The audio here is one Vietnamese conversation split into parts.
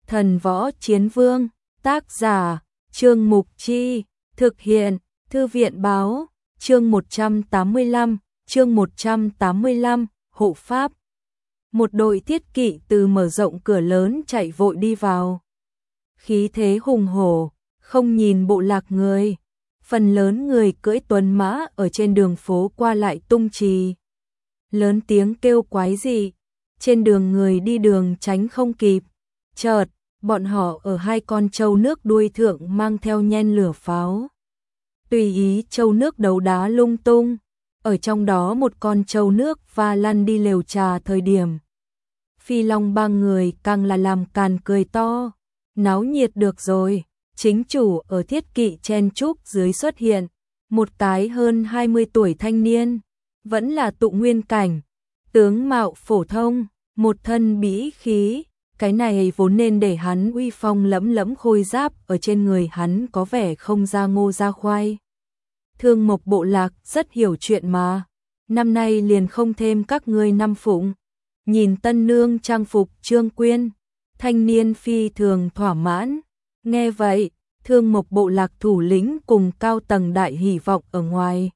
Thần Võ Chiến Vương, tác giả, Trương Mục Chi, thực hiện, Thư viện Báo, chương 185, hộ pháp. Một đội thiết kỵ từ mở rộng cửa lớn chạy vội đi vào. Khí thế hùng hổ, không nhìn bộ lạc người. Phần lớn người cưỡi tuấn mã ở trên đường phố qua lại tung chì. Lớn tiếng kêu quái dị, trên đường người đi đường tránh không kịp. Chợt, bọn họ ở hai con trâu nước đuôi thượng mang theo nhen lửa pháo. Tùy ý trâu nước đấu đá lung tung, ở trong đó một con trâu nước và lăn đi lều trà thời điểm. Phi Long Bang người càng là làm càn cười to, náo nhiệt được rồi, chính chủ ở thiết kỵ chen chúc dưới xuất hiện, một cái hơn 20 tuổi thanh niên, vẫn là tụ nguyên cảnh, tướng mạo phổ thông, một thân bỉ khí, cái này vốn nên để hắn uy phong lẫm lẫm khôi giáp ở trên người hắn có vẻ không ra ngô ra khoai. Thương Mộc bộ lạc rất hiểu chuyện mà, năm nay liền không thêm các ngươi năm phụng. Nhìn tân nương trang phục Trương Quyên, thanh niên phi thường thỏa mãn. Nghe vậy, Thương Mộc bộ lạc thủ lĩnh cùng cao tầng đại hỉ vọng ở ngoài.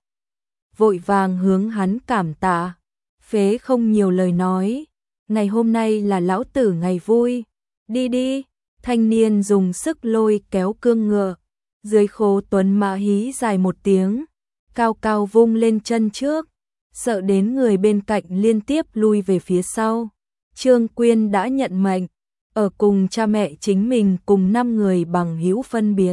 Vội vàng hướng hắn cảm tạ, phế không nhiều lời nói. Ngày hôm nay là lão tử ngày vui, đi đi. Thanh niên dùng sức lôi kéo cương ngựa, dưới khố tuấn mã hí dài một tiếng, cao cao vung lên chân trước, sợ đến người bên cạnh liên tiếp lui về phía sau. Trương Quyên đã nhận mệnh, ở cùng cha mẹ chính mình cùng 5 người bằng hữu phân biệt.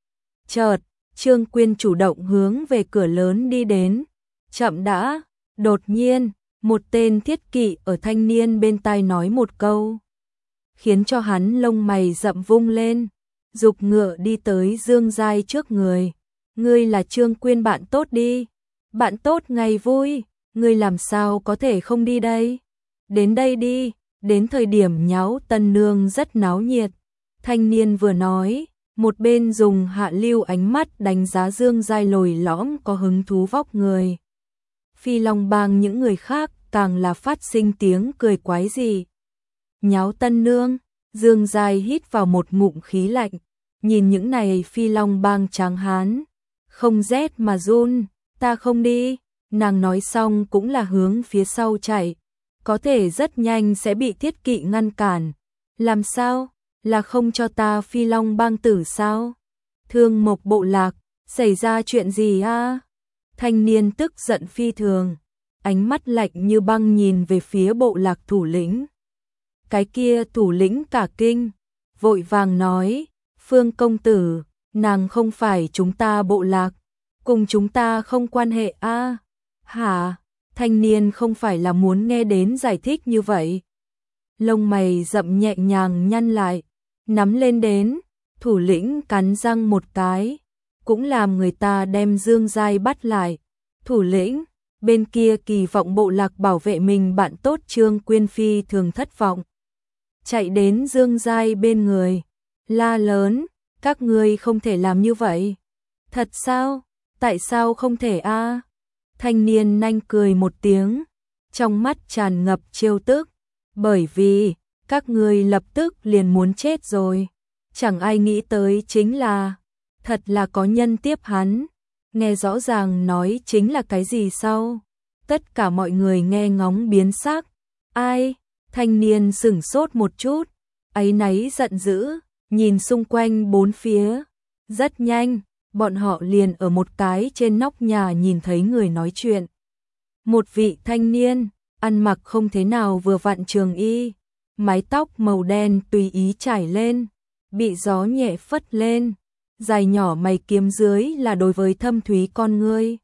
Chợt, Trương Quyên chủ động hướng về cửa lớn đi đến. Chậm đã, đột nhiên, một tên thiết kỵ ở thanh niên bên tai nói một câu, khiến cho hắn lông mày rậm vung lên, giục ngựa đi tới Dương Giai trước người. Ngươi là Trương Quyên bạn tốt đi, bạn tốt ngày vui, ngươi làm sao có thể không đi đây? Đến đây đi, đến thời điểm nháo tân nương rất náo nhiệt. Thanh niên vừa nói, một bên dùng hạ lưu ánh mắt đánh giá Dương Giai lồi lõm có hứng thú vóc người. Phi Long Bang những người khác càng là phát sinh tiếng cười quái gì. Nháo tân nương, Dương Giai hít vào một ngụm khí lạnh, nhìn những này Phi Long Bang tráng hán, không rét mà run. Ta không đi. Nàng nói xong cũng là hướng phía sau chạy, có thể rất nhanh sẽ bị thiết kỵ ngăn cản. Làm sao? Là không cho ta Phi Long Bang tử sao? Thương Mộc bộ lạc, xảy ra chuyện gì a? Thanh niên tức giận phi thường, ánh mắt lạnh như băng nhìn về phía bộ lạc thủ lĩnh. Cái kia thủ lĩnh cả kinh, vội vàng nói, Phương công tử, nàng không phải chúng ta bộ lạc, cùng chúng ta không quan hệ a. Hả? Thanh niên không phải là muốn nghe đến giải thích như vậy. Lông mày rậm nhẹ nhàng nhăn lại, nắm lên đến, thủ lĩnh cắn răng một cái, cũng làm người ta đem Dương Giai bắt lại. Thủ lĩnh, bên kia kỳ vọng bộ lạc bảo vệ mình bạn tốt Trương Quyên phi thường thất vọng. Chạy đến Dương Giai bên người, la lớn, các ngươi không thể làm như vậy. Thật sao? Tại sao không thể a? Thanh niên nanh cười một tiếng, trong mắt tràn ngập trêu tức, bởi vì các ngươi lập tức liền muốn chết rồi. Chẳng ai nghĩ tới chính là, thật là có nhân tiếp hắn. Nghe rõ ràng nói chính là cái gì sau? Tất cả mọi người nghe ngóng biến sắc. Ai? Thanh niên sửng sốt một chút, áy náy giận dữ, nhìn xung quanh bốn phía. Rất nhanh, bọn họ liền ở một cái trên nóc nhà nhìn thấy người nói chuyện. Một vị thanh niên, ăn mặc không thế nào vừa vặn trường y, mái tóc màu đen tùy ý trải lên, bị gió nhẹ phất lên, dài nhỏ mày kiếm dưới là đối với thâm thúy con ngươi.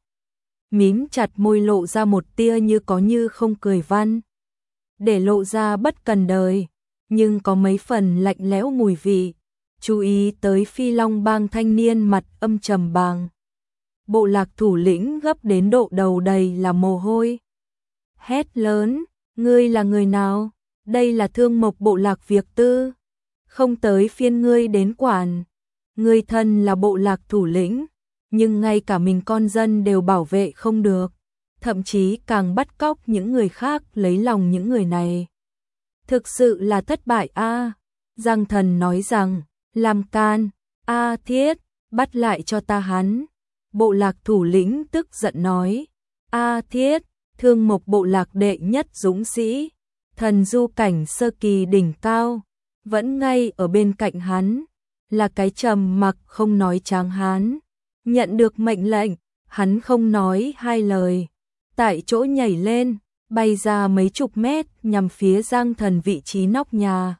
Mím chặt môi lộ ra một tia như có như không cười văn, để lộ ra bất cần đời, nhưng có mấy phần lạnh lẽo mùi vị. Chú ý tới Phi Long Bang thanh niên mặt âm trầm bàng. Bộ lạc thủ lĩnh gấp đến độ đầu đầy là mồ hôi. Hét lớn, ngươi là người nào? Đây là Thương Mộc bộ lạc việc tư, không tới phiên ngươi đến quản. Ngươi thân là bộ lạc thủ lĩnh, nhưng ngay cả mình con dân đều bảo vệ không được, thậm chí càng bắt cóc những người khác lấy lòng những người này. Thực sự là thất bại a. Giang Thần nói rằng, làm can, A Thiết, bắt lại cho ta hắn. Bộ lạc thủ lĩnh tức giận nói, A Thiết, Thương Mộc bộ lạc đệ nhất dũng sĩ, thần du cảnh sơ kỳ đỉnh cao, vẫn ngay ở bên cạnh hắn, là cái trầm mặc không nói tráng hán. Nhận được mệnh lệnh, hắn không nói hai lời, tại chỗ nhảy lên, bay ra mấy chục mét nhằm phía Giang Thần vị trí nóc nhà.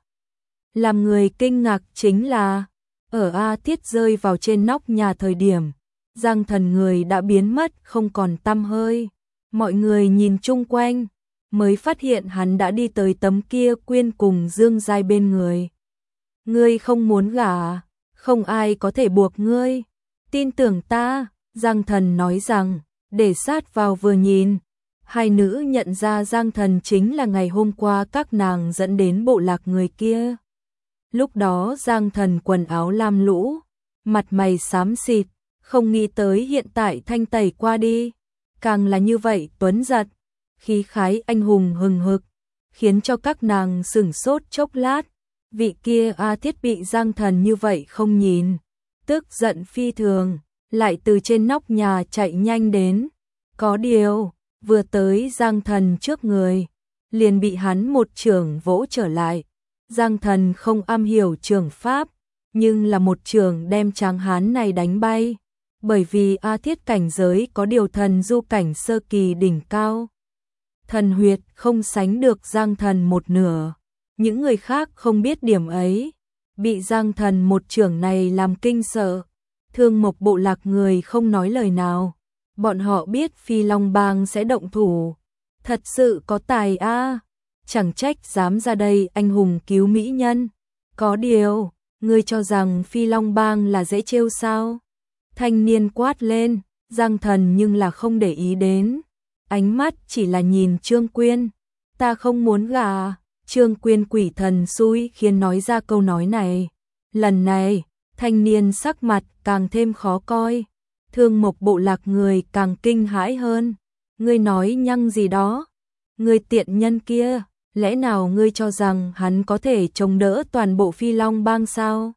Làm người kinh ngạc chính là, ở A Thiết rơi vào trên nóc nhà thời điểm, Giang Thần người đã biến mất không còn tăm hơi. Mọi người nhìn chung quanh, mới phát hiện hắn đã đi tới tấm kia quyên cùng Dương Giai bên người. Ngươi không muốn gả, không ai có thể buộc ngươi. Tin tưởng ta, Giang Thần nói rằng, để sát vào vừa nhìn. Hai nữ nhận ra Giang Thần chính là ngày hôm qua các nàng dẫn đến bộ lạc người kia. Lúc đó Giang Thần quần áo lam lũ, mặt mày xám xịt, không nghĩ tới hiện tại thanh tẩy qua đi. Càng là như vậy tuấn giật, khí khái anh hùng hừng hực, khiến cho các nàng sửng sốt chốc lát. Vị kia A Thiết bị Giang Thần như vậy không nhìn, tức giận phi thường, lại từ trên nóc nhà chạy nhanh đến. Có điều, vừa tới Giang Thần trước người, liền bị hắn một chưởng vỗ trở lại. Giang Thần không am hiểu chưởng pháp, nhưng là một chưởng đem tráng hán này đánh bay. Bởi vì A Thiết cảnh giới có điều thần du cảnh sơ kỳ đỉnh cao. Thần huyệt không sánh được Giang Thần một nửa. Những người khác không biết điểm ấy, bị Giang Thần một chưởng này làm kinh sợ. Thương Mộc bộ lạc người không nói lời nào. Bọn họ biết Phi Long Bang sẽ động thủ. Thật sự có tài a, chẳng trách dám ra đây anh hùng cứu mỹ nhân. Có điều, ngươi cho rằng Phi Long Bang là dễ trêu sao? Thanh niên quát lên, Giang Thần nhưng là không để ý đến. Ánh mắt chỉ là nhìn Trương Quyên. Ta không muốn gả. Trương Quyên quỷ thần xui khiến nói ra câu nói này. Lần này, thanh niên sắc mặt càng thêm khó coi. Thương Mộc bộ lạc người càng kinh hãi hơn. Ngươi nói nhăng gì đó? Ngươi tiện nhân kia, lẽ nào ngươi cho rằng hắn có thể chống đỡ toàn bộ Phi Long Bang sao?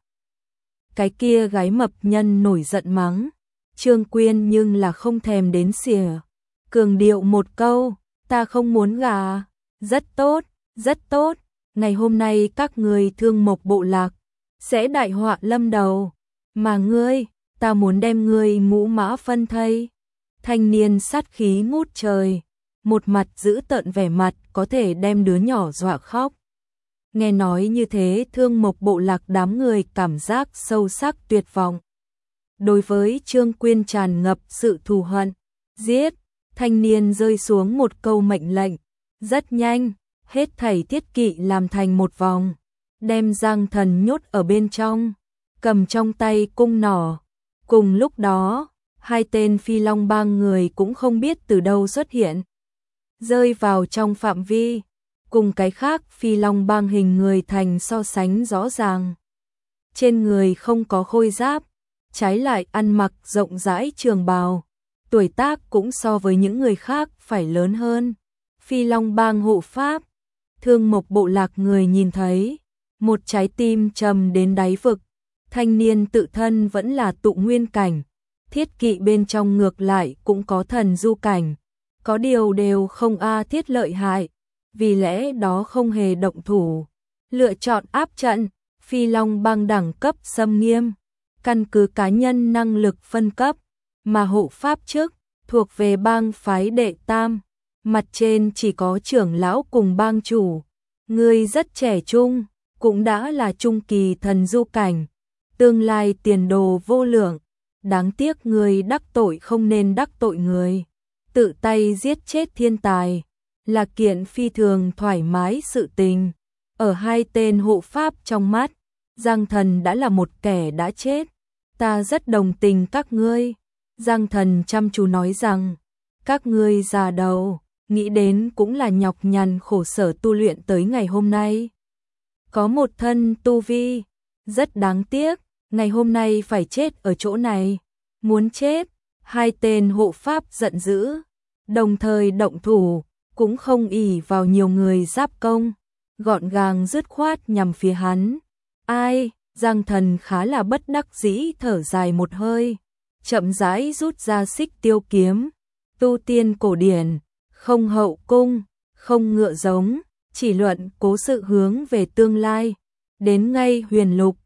Cái kia gái mập nhân nổi giận mắng. Trương Quyên nhưng là không thèm đến xỉa. Cường điệu một câu, ta không muốn gả. Rất tốt, rất tốt. Ngày hôm nay các người Thương Mộc bộ lạc sẽ đại họa lâm đầu. Mà ngươi, ta muốn đem ngươi ngũ mã phân thây. Thanh niên sát khí ngút trời, một mặt giữ tợn vẻ mặt có thể đem đứa nhỏ dọa khóc. Nghe nói như thế Thương Mộc bộ lạc đám người cảm giác sâu sắc tuyệt vọng. Đối với Trương Quyên tràn ngập sự thù hận. Giết! Thanh niên rơi xuống một câu mệnh lệnh. Rất nhanh, hết thảy thiết kỵ làm thành một vòng. Đem Giang Thần nhốt ở bên trong, cầm trong tay cung nỏ. Cùng lúc đó, hai tên Phi Long Bang người cũng không biết từ đâu xuất hiện. Rơi vào trong phạm vi, cùng cái khác Phi Long Bang hình người thành so sánh rõ ràng. Trên người không có khôi giáp, trái lại ăn mặc rộng rãi trường bào. Tuổi tác cũng so với những người khác phải lớn hơn. Phi Long Bang hộ pháp, Thương Mộc bộ lạc người nhìn thấy, một trái tim trầm đến đáy vực. Thanh niên tự thân vẫn là tụ nguyên cảnh, thiết kỵ bên trong ngược lại cũng có thần du cảnh. Có điều đều không A Thiết lợi hại, vì lẽ đó không hề động thủ. Lựa chọn áp trận, Phi Long Bang đẳng cấp xâm nghiêm, căn cứ cá nhân năng lực phân cấp, mà hộ pháp chức thuộc về bang phái đệ tam, mặt trên chỉ có trưởng lão cùng bang chủ. Ngươi rất trẻ trung, cũng đã là trung kỳ thần du cảnh, tương lai tiền đồ vô lượng, đáng tiếc ngươi đắc tội không nên đắc tội người. Tự tay giết chết thiên tài là kiện phi thường thoải mái sự tình. Ở hai tên hộ pháp trong mắt, Giang Thần đã là một kẻ đã chết. Ta rất đồng tình các ngươi. Giang Thần chăm chú nói rằng, các ngươi già đầu, nghĩ đến cũng là nhọc nhằn khổ sở tu luyện tới ngày hôm nay. Có một thân tu vi, rất đáng tiếc, ngày hôm nay phải chết ở chỗ này. Muốn chết, hai tên hộ pháp giận dữ, đồng thời động thủ, cũng không ỷ vào nhiều người giáp công, gọn gàng dứt khoát nhằm phía hắn. Ai, Giang Thần khá là bất đắc dĩ thở dài một hơi, chậm rãi rút ra xích tiêu kiếm, tu tiên cổ điển, không hậu cung, không ngựa giống, chỉ luận cố sự hướng về tương lai, đến ngay huyền lục,